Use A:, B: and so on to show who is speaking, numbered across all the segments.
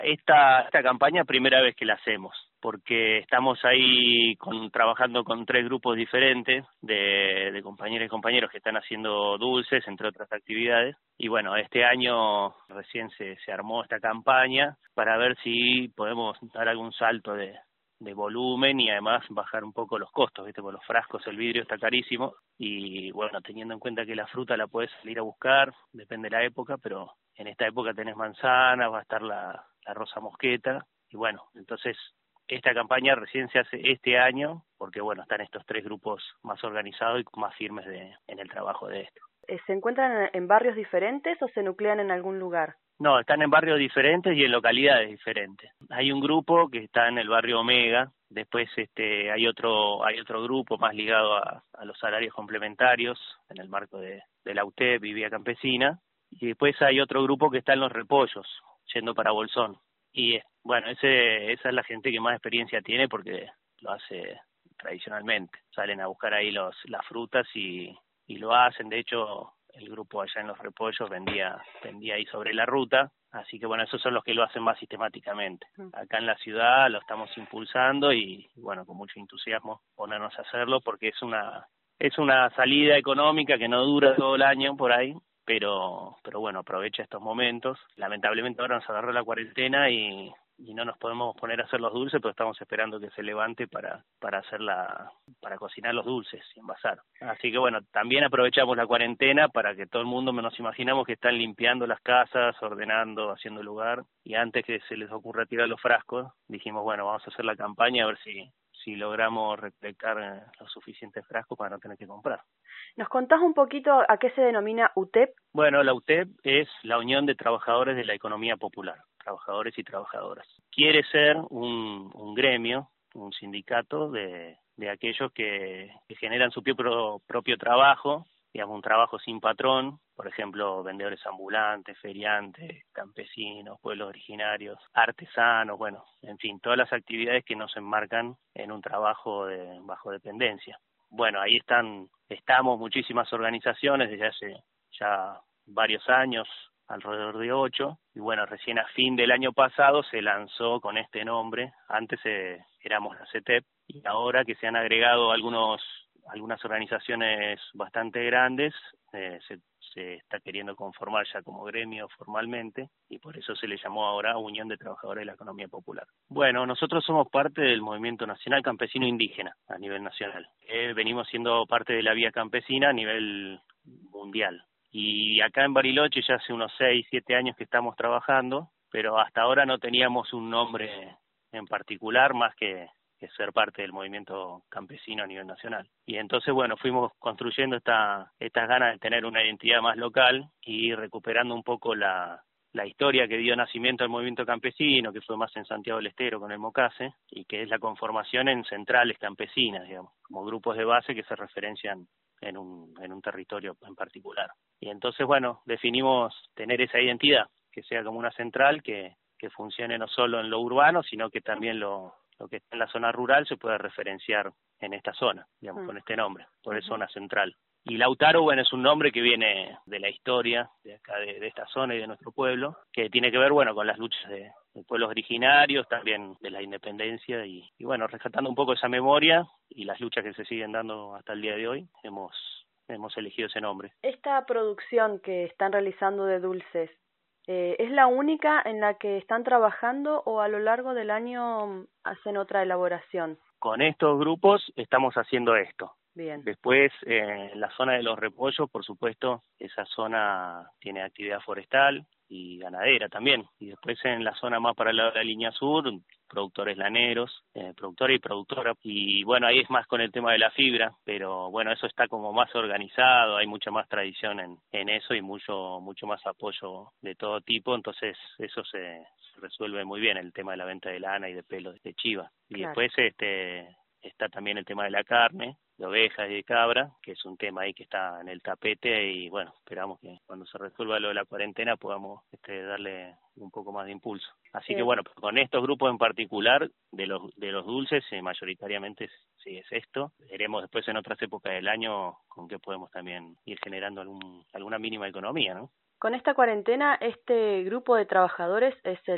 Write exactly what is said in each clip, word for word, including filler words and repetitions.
A: Esta, esta campaña primera vez que la hacemos, porque estamos ahí con, trabajando con tres grupos diferentes de, de compañeras y compañeros que están haciendo dulces, entre otras actividades. Y bueno, este año recién se, se armó esta campaña para ver si podemos dar algún salto de, de volumen y además bajar un poco los costos, ¿viste? Porque los frascos, el vidrio está carísimo y bueno, teniendo en cuenta que la fruta la puedes salir a buscar, depende de la época, pero en esta época tenés manzanas, va a estar la, la rosa mosqueta y bueno, entonces esta campaña recién se hace este año porque bueno, están estos tres grupos más organizados y más firmes de, en el trabajo de esto.
B: ¿Se encuentran en barrios diferentes o se nuclean en algún lugar?
A: No, están en barrios diferentes y en localidades diferentes. Hay un grupo que está en el barrio Omega, después este hay otro hay otro grupo más ligado a, a los salarios complementarios en el marco de, de la U T E P y Vía Campesina, y después hay otro grupo que está en Los Repollos, yendo para Bolsón. Y bueno, ese esa es la gente que más experiencia tiene porque lo hace tradicionalmente. Salen a buscar ahí los las frutas y, y lo hacen, de hecho el grupo allá en Los Repollos vendía vendía ahí sobre la ruta, así que bueno, esos son los que lo hacen más sistemáticamente. Acá en la ciudad lo estamos impulsando y bueno, con mucho entusiasmo ponernos a hacerlo porque es una es una salida económica que no dura todo el año por ahí, pero pero bueno, aprovecha estos momentos. Lamentablemente ahora nos agarró la cuarentena y y no nos podemos poner a hacer los dulces, pero estamos esperando que se levante para para hacer la para cocinar los dulces y envasar. Así que bueno, también aprovechamos la cuarentena para que todo el mundo nos imaginamos que están limpiando las casas, ordenando, haciendo lugar, y antes que se les ocurra tirar los frascos, dijimos, bueno, vamos a hacer la campaña a ver si si logramos recolectar los suficientes frascos para no tener que comprar.
B: ¿Nos contás un poquito a qué se denomina U T E P?
A: Bueno, la U T E P es la Unión de Trabajadores de la Economía Popular, trabajadores y trabajadoras. Quiere ser un, un gremio, un sindicato de, de aquellos que, que generan su propio, propio trabajo, digamos un trabajo sin patrón, por ejemplo, vendedores ambulantes, feriantes, campesinos, pueblos originarios, artesanos, bueno, en fin, todas las actividades que nos enmarcan en un trabajo de bajo dependencia. Bueno, ahí están, estamos muchísimas organizaciones desde hace ya varios años, alrededor de ocho, y bueno, recién a fin del año pasado se lanzó con este nombre. Antes eh, éramos la C T E P y ahora que se han agregado algunos algunas organizaciones bastante grandes, eh, se, se está queriendo conformar ya como gremio formalmente y por eso se le llamó ahora Unión de Trabajadores de la Economía Popular. Bueno, nosotros somos parte del Movimiento Nacional Campesino Indígena a nivel nacional. Eh, venimos siendo parte de la Vía Campesina a nivel mundial. Y acá en Bariloche ya hace unos seis, siete años que estamos trabajando, pero hasta ahora no teníamos un nombre en particular más que, que ser parte del movimiento campesino a nivel nacional. Y entonces, bueno, fuimos construyendo esta, estas ganas de tener una identidad más local y recuperando un poco la, la historia que dio nacimiento al movimiento campesino, que fue más en Santiago del Estero con el Mocase, y que es la conformación en centrales campesinas, digamos, como grupos de base que se referencian en un, en un territorio en particular. Y entonces, bueno, definimos tener esa identidad, que sea como una central que, que funcione no solo en lo urbano, sino que también lo, lo que está en la zona rural se pueda referenciar en esta zona, digamos, mm. con este nombre, por eso zona central. Y Lautaro, bueno, es un nombre que viene de la historia de acá, de, de esta zona y de nuestro pueblo, que tiene que ver, bueno, con las luchas de, de pueblos originarios, también de la independencia y, y, bueno, rescatando un poco esa memoria y las luchas que se siguen dando hasta el día de hoy, hemos hemos elegido ese nombre.
B: Esta producción que están realizando de dulces, eh, ¿es la única en la que están trabajando o a lo largo del año hacen otra elaboración?
A: Con estos grupos estamos haciendo esto.
B: Bien.
A: Después, eh, en la zona de Los Repollos, por supuesto, esa zona tiene actividad forestal y ganadera también. Y después en la zona más para el lado de la línea sur, productores laneros, eh, productores y productoras. Y bueno, ahí es más con el tema de la fibra, pero bueno, eso está como más organizado, hay mucha más tradición en, en eso y mucho mucho más apoyo de todo tipo, entonces eso se, se resuelve muy bien, el tema de la venta de lana y de pelo de chiva. Y claro. Después este está también el tema de la carne, de ovejas y de cabra, que es un tema ahí que está en el tapete y bueno, esperamos que cuando se resuelva lo de la cuarentena podamos este, darle un poco más de impulso. Así sí. que bueno, con estos grupos en particular, de los de los dulces, eh, mayoritariamente sí es esto. Veremos después en otras épocas del año con qué podemos también ir generando algún alguna mínima economía, ¿no?
B: Con esta cuarentena, este grupo de trabajadores es el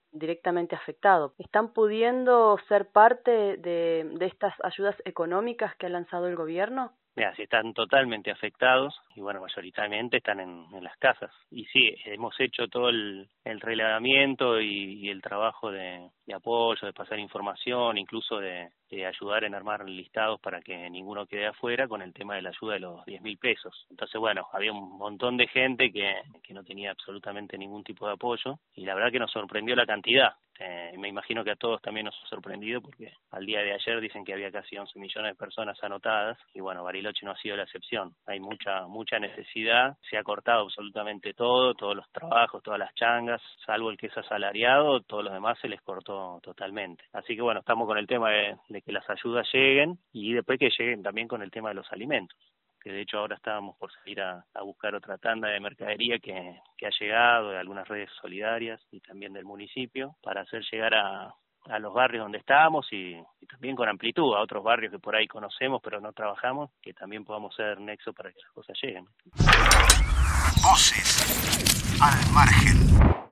B: directamente afectado. ¿Están pudiendo ser parte de, de estas ayudas económicas que ha lanzado el gobierno?
A: Mira, sí están totalmente afectados y bueno, mayoritariamente están en, en las casas. Y sí, hemos hecho todo el, el relevamiento y, y el trabajo de, de apoyo, de pasar información, incluso de, de ayudar en armar listados para que ninguno quede afuera con el tema de la ayuda de los diez mil pesos. Entonces, bueno, había un montón de gente que, que no tenía absolutamente ningún tipo de apoyo y la verdad que nos sorprendió la cantidad. Eh, me imagino que a todos también nos ha sorprendido porque al día de ayer dicen que había casi once millones de personas anotadas y bueno, Bariloche no ha sido la excepción. Hay mucha mucha necesidad, se ha cortado absolutamente todo, todos los trabajos, todas las changas, salvo el que es asalariado, todos los demás se les cortó totalmente. Así que bueno, estamos con el tema de, de que las ayudas lleguen y después que lleguen también con el tema de los alimentos, que de hecho ahora estábamos por salir a, a buscar otra tanda de mercadería que, que ha llegado de algunas redes solidarias y también del municipio para hacer llegar a, a los barrios donde estábamos y, y también con amplitud a otros barrios que por ahí conocemos pero no trabajamos, que también podamos ser nexo para que las cosas lleguen.
C: Voces al margen.